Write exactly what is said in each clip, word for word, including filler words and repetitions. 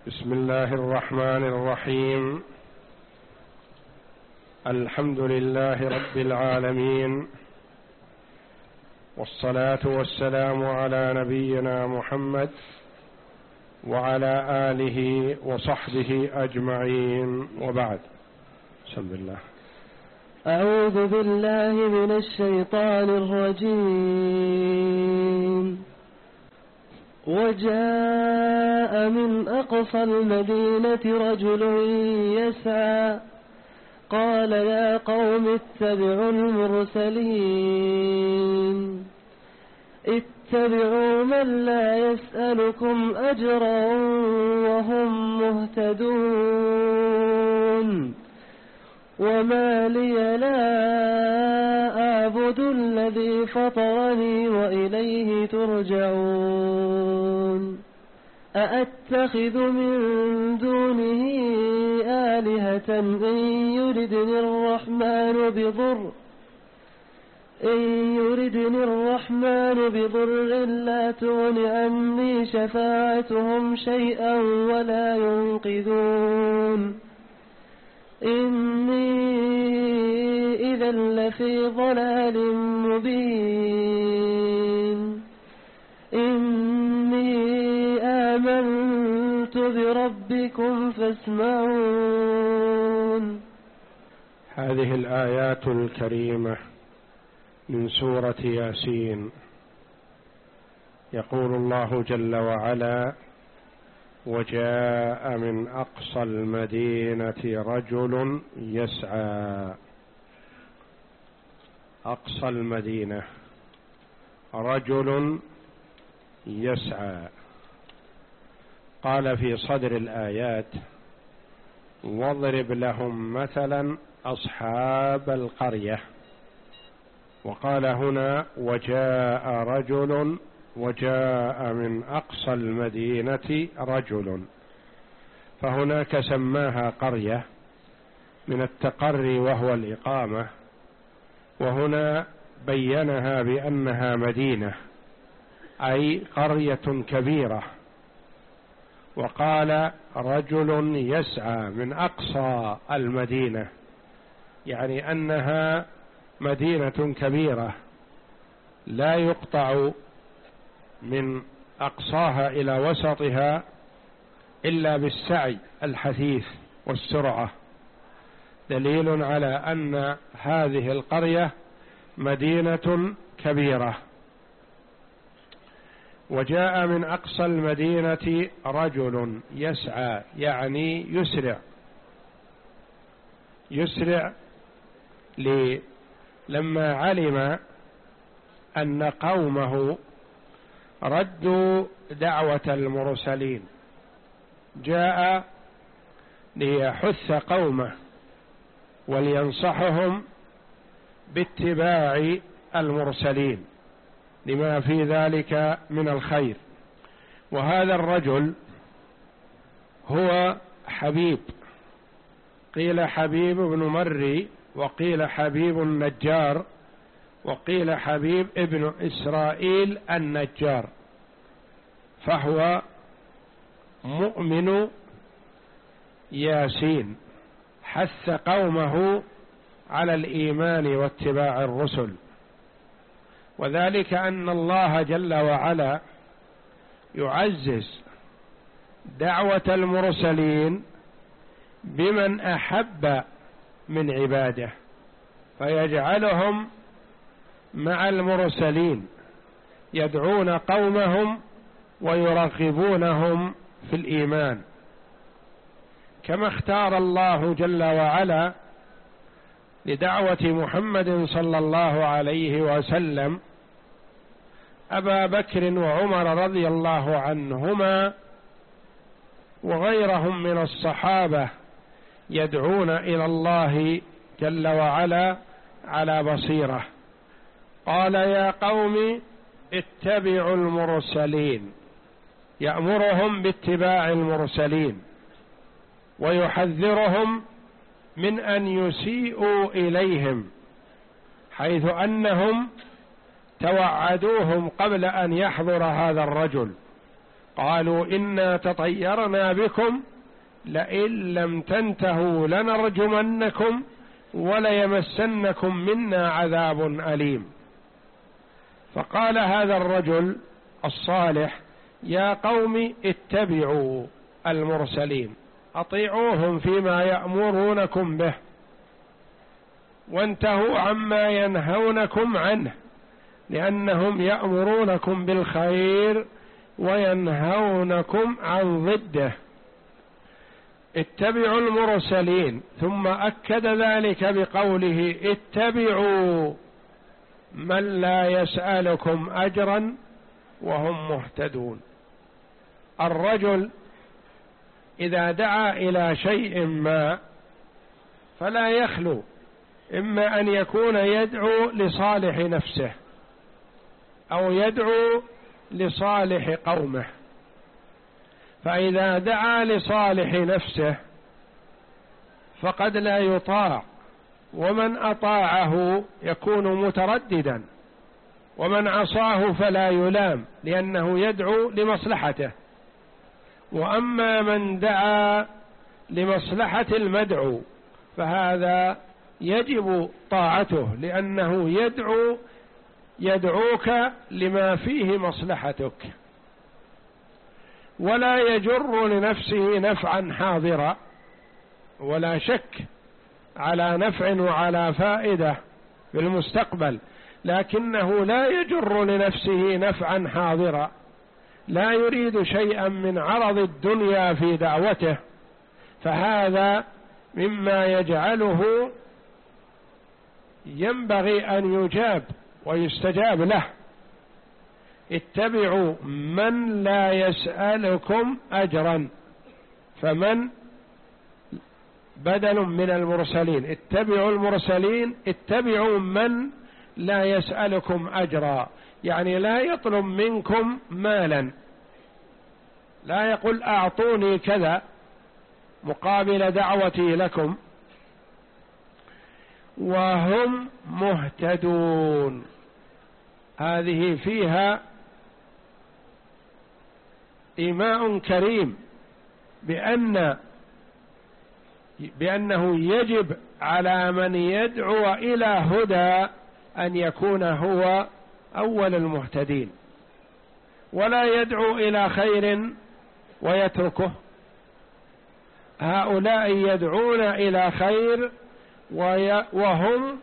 بسم الله الرحمن الرحيم. الحمد لله رب العالمين، والصلاة والسلام على نبينا محمد وعلى آله وصحبه أجمعين، وبعد. بسم الله. أعوذ بالله من الشيطان الرجيم. وجاء من أقصى المدينة رجل يسعى قال يا قوم اتبعوا المرسلين اتبعوا من لا يسألكم أجرا وهم مهتدون وما لي لا أعبد الذي فطرني وإليه ترجعون أأتخذ من دونه آلهة إن يردني الرحمن بضر إن يردني الرحمن بضر لا تغن عني شفاعتهم شيئا ولا ينقذون إني إذا لفي ضلال مبين إني آمنت بربكم فاسمعون. هذه الآيات الكريمة من سورة ياسين. يقول الله جل وعلا: وجاء من أقصى المدينة رجل يسعى. أقصى المدينة رجل يسعى. قال في صدر الآيات: واضرب لهم مثلا أصحاب القرية. وقال هنا: وجاء رجل، وجاء من أقصى المدينة رجل، فهناك سماها قرية من التقري وهو الإقامة، وهنا بينها بأنها مدينة أي قرية كبيرة. وقال رجل يسعى من أقصى المدينة، يعني أنها مدينة كبيرة لا يقطع من أقصاها إلى وسطها إلا بالسعي الحثيث والسرعة، دليل على أن هذه القرية مدينة كبيرة. وجاء من أقصى المدينة رجل يسعى، يعني يسرع يسرع لي لما علم أن قومه ردوا دعوة المرسلين، جاء ليحث قومه ولينصحهم باتباع المرسلين لما في ذلك من الخير. وهذا الرجل هو حبيب، قيل حبيب بن مري، وقيل حبيب النجار، وقيل حبيب ابن إسرائيل النجار، فهو مؤمن ياسين، حث قومه على الإيمان واتباع الرسل. وذلك أن الله جل وعلا يعزز دعوة المرسلين بمن أحب من عباده، فيجعلهم مع المرسلين يدعون قومهم ويرغبونهم في الإيمان، كما اختار الله جل وعلا لدعوة محمد صلى الله عليه وسلم أبا بكر وعمر رضي الله عنهما وغيرهم من الصحابة يدعون إلى الله جل وعلا على بصيرة. قال يا قوم اتبعوا المرسلين، يأمرهم باتباع المرسلين ويحذرهم من أن يسيئوا إليهم، حيث أنهم توعدوهم قبل أن يحضر هذا الرجل قالوا إنا تطيرنا بكم لئن لم تنتهوا لنرجمنكم وليمسنكم منا عذاب أليم. فقال هذا الرجل الصالح يا قوم اتبعوا المرسلين، أطيعوهم فيما يأمرونكم به وانتهوا عما ينهونكم عنه، لأنهم يأمرونكم بالخير وينهونكم عن ضده. اتبعوا المرسلين، ثم أكد ذلك بقوله اتبعوا من لا يسألكم أجرا وهم مهتدون. الرجل إذا دعا إلى شيء ما فلا يخلو إما أن يكون يدعو لصالح نفسه أو يدعو لصالح قومه. فإذا دعا لصالح نفسه فقد لا يطاع، ومن أطاعه يكون مترددا، ومن عصاه فلا يلام لأنه يدعو لمصلحته. وأما من دعا لمصلحة المدعو فهذا يجب طاعته، لأنه يدعو يدعوك لما فيه مصلحتك، ولا يجر لنفسه نفعا حاضرا، ولا شك على نفع وعلى فائدة في المستقبل، لكنه لا يجر لنفسه نفعا حاضرا، لا يريد شيئا من عرض الدنيا في دعوته، فهذا مما يجعله ينبغي أن يجاب ويستجاب له. اتبعوا من لا يسألكم أجرا، فمن بدل من المرسلين، اتبعوا المرسلين، اتبعوا من لا يسألكم أجرا، يعني لا يطلب منكم مالا، لا يقول أعطوني كذا مقابل دعوتي لكم، وهم مهتدون. هذه فيها إيماء كريم بأن بأنه يجب على من يدعو إلى هدى أن يكون هو أول المهتدين، ولا يدعو إلى خير ويتركه. هؤلاء يدعون إلى خير وهم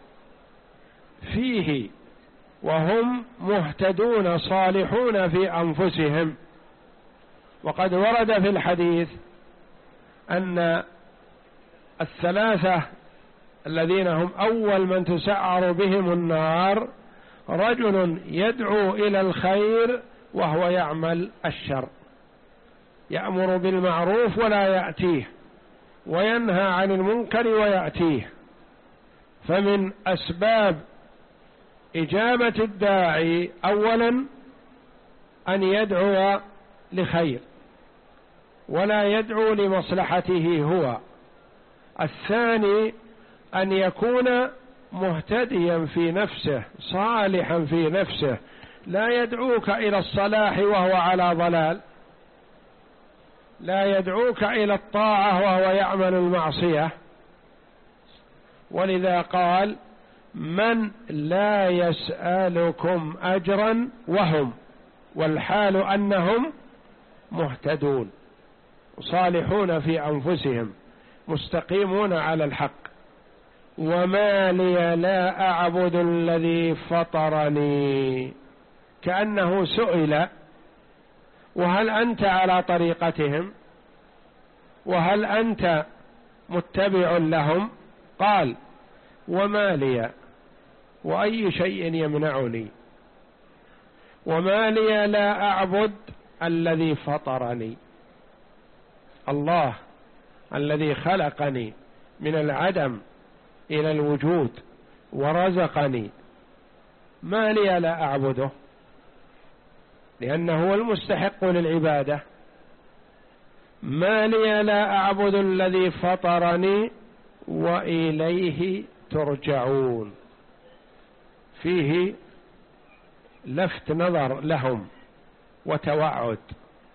فيه، وهم مهتدون صالحون في أنفسهم. وقد ورد في الحديث أن الثلاثة الذين هم أول من تسعر بهم النار رجل يدعو إلى الخير وهو يعمل الشر، يأمر بالمعروف ولا يأتيه، وينهى عن المنكر ويأتيه. فمن أسباب إجابة الداعي أولا أن يدعو لخير ولا يدعو لمصلحته هو. الثاني أن يكون مهتديا في نفسه، صالحا في نفسه، لا يدعوك إلى الصلاح وهو على ضلال، لا يدعوك إلى الطاعة وهو يعمل المعصية. ولذا قال من لا يسألكم أجرا وهم، والحال أنهم مهتدون صالحون في أنفسهم مستقيمون على الحق. وما لي لا أعبد الذي فطرني، كأنه سئل وهل أنت على طريقتهم وهل أنت متبع لهم؟ قال وما لي، وأي شيء يمنعني؟ وما لي لا أعبد الذي فطرني، الله الذي خلقني من العدم إلى الوجود ورزقني، ما لي لا أعبده لأنه هو المستحق للعبادة. ما لي لا أعبد الذي فطرني وإليه ترجعون. فيه لفت نظر لهم وتوعد،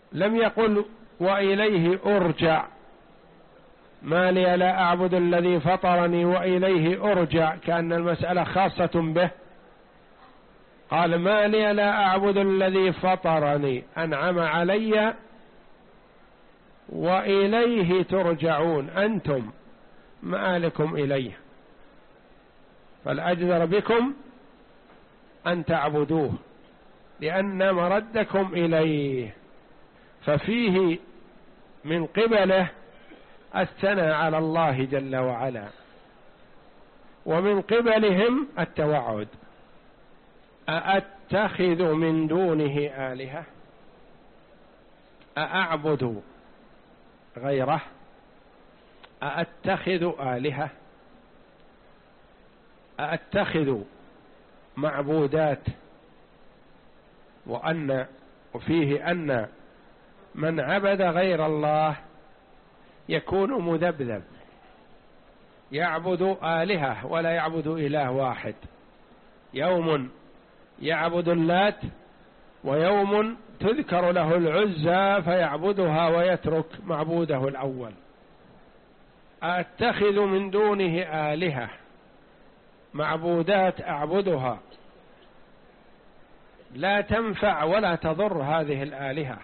لم يقل وإليه أرجع، ما لي لا أعبد الذي فطرني وإليه أرجع، كأن المسألة خاصة به. قال ما لي لا أعبد الذي فطرني أنعم علي وإليه ترجعون، أنتم مآلكم إليه، فالأجدر بكم أن تعبدوه لأن مردكم إليه. ففيه من قبله الثناء على الله جل وعلا، ومن قبلهم التوعد. أأتخذ من دونه آلهة، أأعبد غيره، أأتخذ آلهة، أأتخذ معبودات. وأن وفيه أن من عبد غير الله يكون مذبذب، يعبد آلهة ولا يعبد إله واحد. يوم يعبد اللات، ويوم تذكر له العزى فيعبدها ويترك معبوده الأول. أتخذ من دونه آلهة، معبودات أعبدها لا تنفع ولا تضر هذه الآلهة.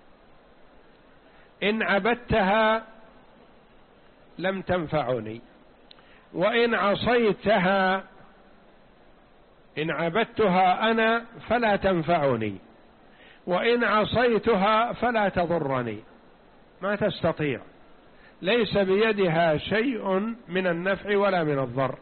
إن عبدتها لم تنفعني، وإن عصيتها إن عبدتها أنا فلا تنفعني، وإن عصيتها فلا تضرني. ما تستطيع، ليس بيدها شيء من النفع ولا من الضر.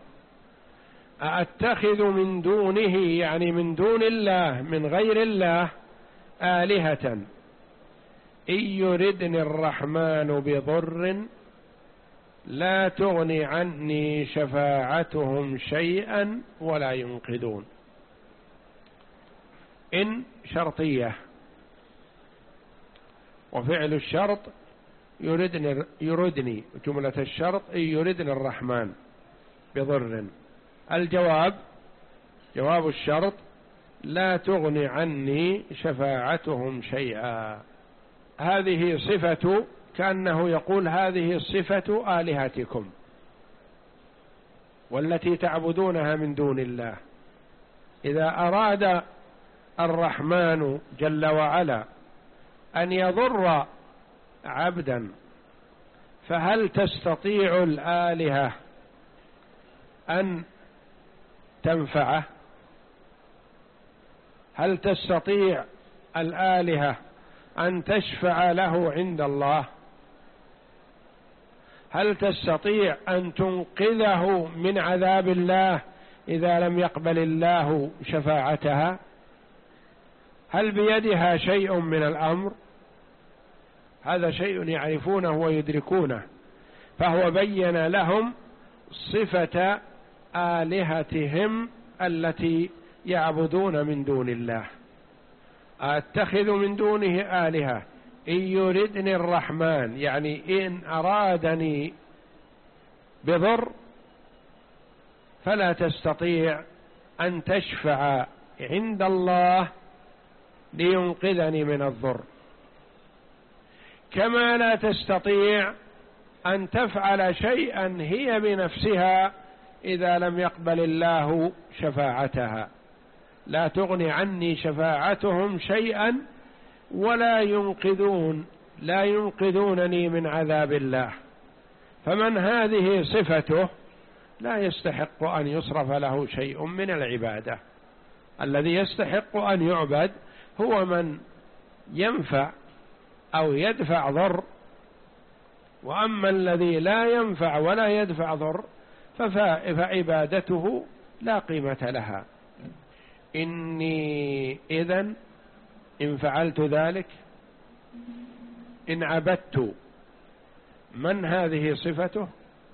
أأتخذ من دونه يعني من دون الله، من غير الله، آلهة إن يردني الرحمن بضر لا تغني عني شفاعتهم شيئا ولا ينقذون. إن شرطية، وفعل الشرط يردني, يردني جملة الشرط إن يردني الرحمن بضر. الجواب جواب الشرط لا تغني عني شفاعتهم شيئا. هذه صفة، كأنه يقول هذه صفة آلهتكم والتي تعبدونها من دون الله. إذا أراد الرحمن جل وعلا أن يضر عبدا فهل تستطيع الآلهة أن تنفعه؟ هل تستطيع الآلهة أن تشفع له عند الله؟ هل تستطيع أن تنقذه من عذاب الله إذا لم يقبل الله شفاعتها؟ هل بيدها شيء من الأمر؟ هذا شيء يعرفونه ويدركونه. فهو بين لهم صفة آلهتهم التي يعبدون من دون الله. أتخذ من دونه آلهة إن يردني الرحمن، يعني إن أرادني بضر فلا تستطيع أن تشفع عند الله لينقذني من الضر، كما لا تستطيع أن تفعل شيئا هي بنفسها إذا لم يقبل الله شفاعتها. لا تغني عني شفاعتهم شيئا ولا ينقذون لا ينقذونني من عذاب الله. فمن هذه صفته لا يستحق أن يصرف له شيء من العبادة. الذي يستحق أن يعبد هو من ينفع أو يدفع ضر، وأما الذي لا ينفع ولا يدفع ضر فعبادته لا قيمة لها. إني إذن إن فعلت ذلك، إن عبدت من هذه صفته،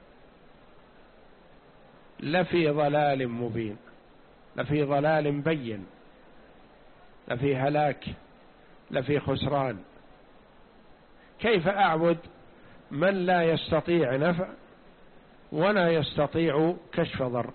لفي ضلال مبين، لفي ضلال بين، لفي هلاك، لفي خسران. كيف أعبد من لا يستطيع نفع ولا يستطيع كشف ضر؟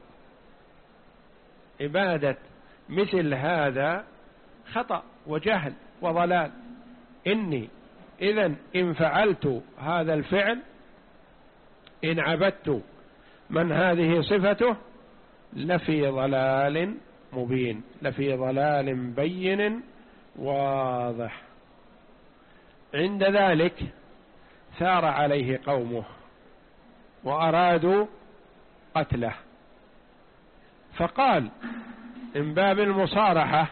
عبادة مثل هذا خطأ وجهل وضلال. إني إذن إن فعلت هذا الفعل، إن عبدت من هذه صفته، لفي ضلال مبين، لفي ضلال بين واضح. عند ذلك ثار عليه قومه وأرادوا قتله، فقال من باب المصارحة،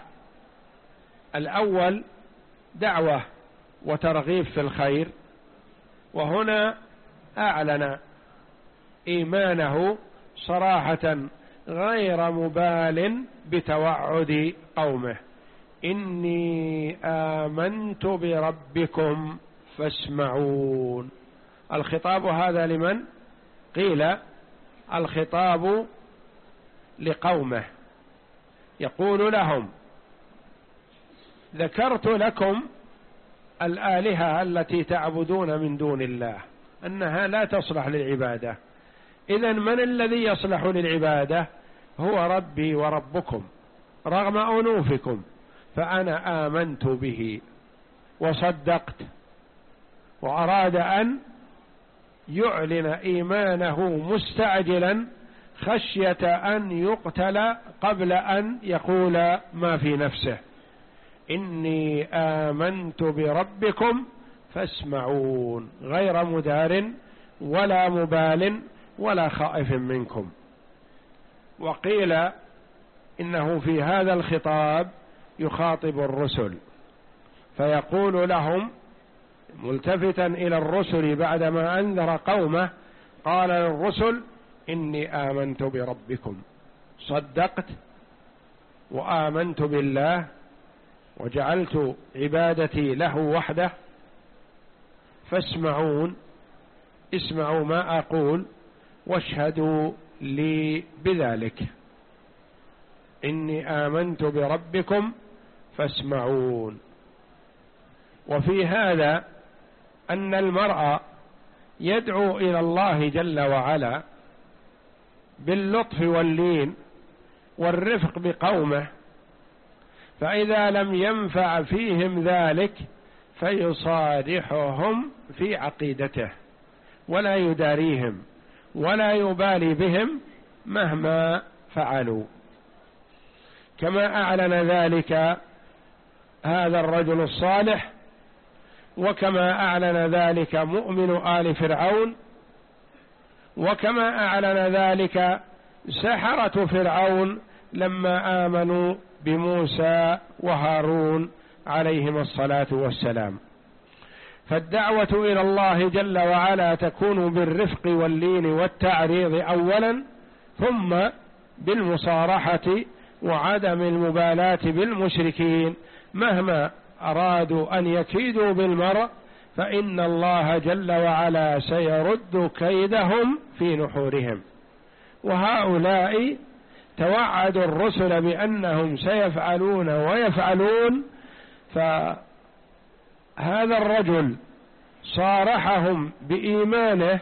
الأول دعوة وترغيب في الخير، وهنا أعلن إيمانه صراحة غير مبال بتوعد قومه: إني آمنت بربكم فاسمعون. الخطاب هذا لمن؟ قيل الخطاب لقومه، يقول لهم: ذكرت لكم الآلهة التي تعبدون من دون الله أنها لا تصلح للعبادة، إذن من الذي يصلح للعبادة؟ هو ربي وربكم رغم أنوفكم، فأنا آمنت به وصدقت. وأراد أن يعلن إيمانه مستعجلا خشية أن يقتل قبل أن يقول ما في نفسه: إني آمنت بربكم فاسمعون، غير مدار ولا مبال ولا خائف منكم. وقيل إنه في هذا الخطاب يخاطب الرسل، فيقول لهم ملتفتا إلى الرسل بعدما أنذر قومه، قال للرسل: إني آمنت بربكم، صدقت وآمنت بالله وجعلت عبادتي له وحده، فاسمعون، اسمعوا ما أقول واشهدوا لي بذلك. إني آمنت بربكم فاسمعون. وفي هذا أن المرء يدعو إلى الله جل وعلا باللطف واللين والرفق بقومه، فإذا لم ينفع فيهم ذلك فيصارحهم في عقيدته ولا يداريهم ولا يبالي بهم مهما فعلوا، كما أعلن ذلك هذا الرجل الصالح، وكما أعلن ذلك مؤمن آل فرعون، وكما أعلن ذلك سحرة فرعون لما آمنوا بموسى وهارون عليهما الصلاة والسلام. فالدعوة إلى الله جل وعلا تكون بالرفق واللين والتعريض أولا، ثم بالمصارحة وعدم المبالاة بالمشركين مهما أرادوا أن يكيدوا بالمرء، فإن الله جل وعلا سيرد كيدهم في نحورهم. وهؤلاء توعدوا الرسل بأنهم سيفعلون ويفعلون، فهذا الرجل صارحهم بإيمانه،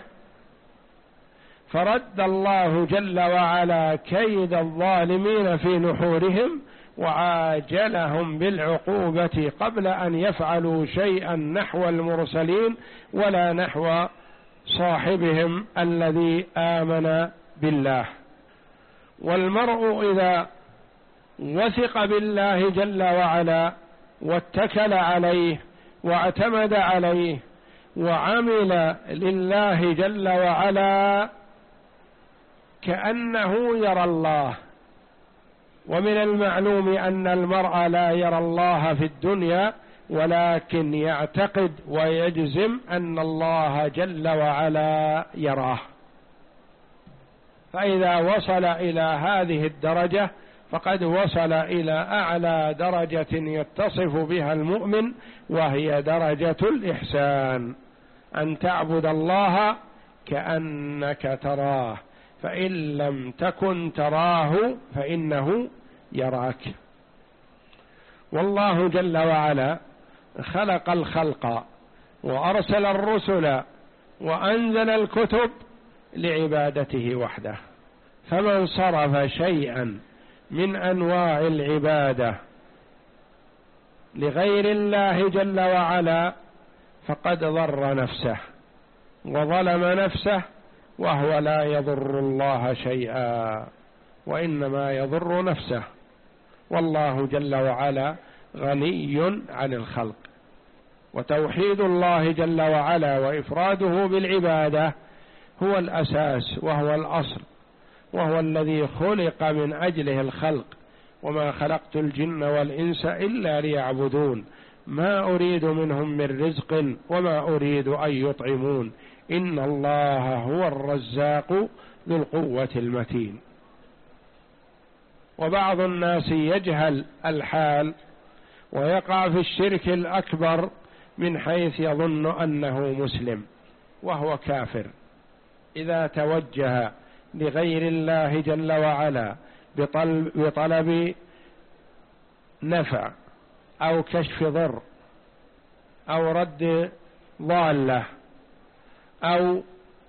فرد الله جل وعلا كيد الظالمين في نحورهم وعاجلهم بالعقوبة قبل أن يفعلوا شيئا نحو المرسلين ولا نحو صاحبهم الذي آمن بالله. والمرء إذا وثق بالله جل وعلا واتكل عليه واعتمد عليه وعمل لله جل وعلا كأنه يرى الله. ومن المعلوم أن المرء لا يرى الله في الدنيا، ولكن يعتقد ويجزم أن الله جل وعلا يراه. فإذا وصل إلى هذه الدرجة فقد وصل إلى أعلى درجة يتصف بها المؤمن، وهي درجة الإحسان، أن تعبد الله كأنك تراه، فإن لم تكن تراه فإنه يراك. والله جل وعلا خلق الخلق وأرسل الرسل وأنزل الكتب لعبادته وحده، فمن صرف شيئا من أنواع العبادة لغير الله جل وعلا فقد ضر نفسه وظلم نفسه، وهو لا يضر الله شيئا وإنما يضر نفسه، والله جل وعلا غني عن الخلق. وتوحيد الله جل وعلا وإفراده بالعبادة هو الأساس وهو الأصل، وهو الذي خلق من أجله الخلق. وما خلقت الجن والإنس إلا ليعبدون ما أريد منهم من رزق وما أريد أن يطعمون إن الله هو الرزاق ذو القوة المتين. وبعض الناس يجهل الحال ويقع في الشرك الأكبر من حيث يظن أنه مسلم وهو كافر إذا توجه لغير الله جل وعلا بطلب, بطلب نفع أو كشف ضر أو رد ضالة أو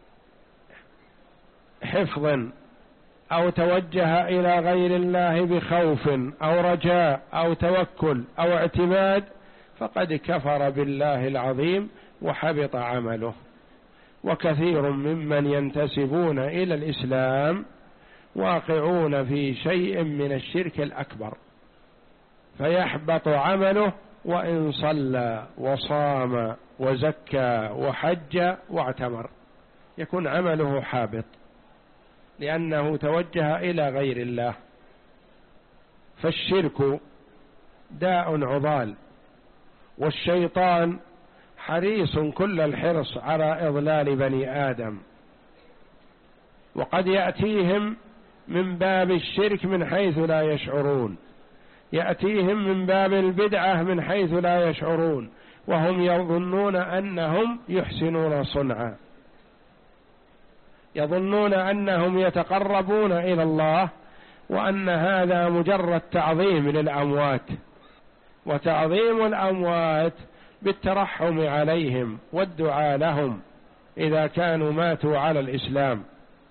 حفظ، أو توجه إلى غير الله بخوف أو رجاء أو توكل أو اعتماد، فقد كفر بالله العظيم وحبط عمله. وكثير ممن ينتسبون إلى الإسلام واقعون في شيء من الشرك الأكبر، فيحبط عمله وإن صلى وصام وزكى وحج واعتمر، يكون عمله حابط لأنه توجه إلى غير الله. فالشرك داء عضال، والشيطان حريص كل الحرص على إضلال بني آدم، وقد يأتيهم من باب الشرك من حيث لا يشعرون، يأتيهم من باب البدعة من حيث لا يشعرون، وهم يظنون أنهم يحسنون صنعا، يظنون أنهم يتقربون إلى الله، وأن هذا مجرد تعظيم للأموات، وتعظيم الأموات بالترحم عليهم والدعاء لهم إذا كانوا ماتوا على الإسلام،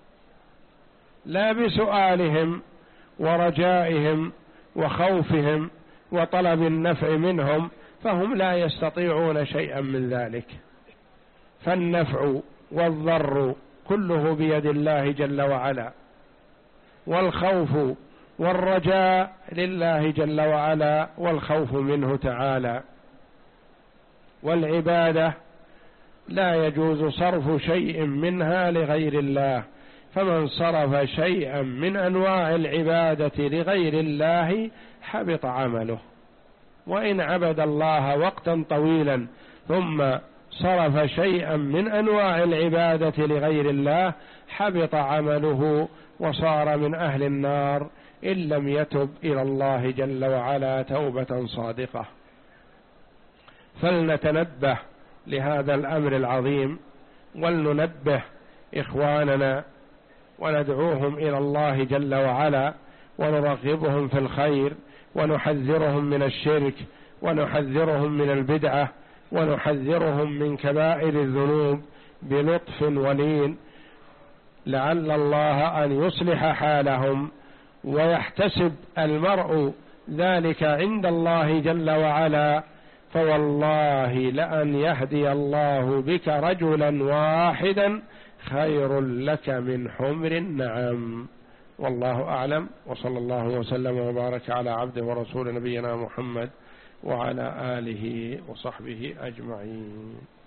لا بسؤالهم ورجائهم وخوفهم وطلب النفع منهم، فهم لا يستطيعون شيئا من ذلك. فالنفع والضر كله بيد الله جل وعلا، والخوف والرجاء لله جل وعلا والخوف منه تعالى. والعبادة لا يجوز صرف شيء منها لغير الله، فمن صرف شيئا من أنواع العبادة لغير الله حبط عمله، وإن عبد الله وقتا طويلا ثم صرف شيئا من أنواع العبادة لغير الله حبط عمله وصار من أهل النار إن لم يتب إلى الله جل وعلا توبة صادقة. فلنتنبه لهذا الأمر العظيم، ولننبه إخواننا وندعوهم إلى الله جل وعلا، ونرغبهم في الخير، ونحذرهم من الشرك، ونحذرهم من البدعة، ونحذرهم من كبائر الذنوب بلطف ولين، لعل الله أن يصلح حالهم، ويحتسب المرء ذلك عند الله جل وعلا. فوالله لأن يهدي الله بك رجلا واحدا خير لك من حمر النعم. والله أعلم، وصلى الله وسلم وبارك على عبده ورسول نبينا محمد وعلى آله وصحبه أجمعين.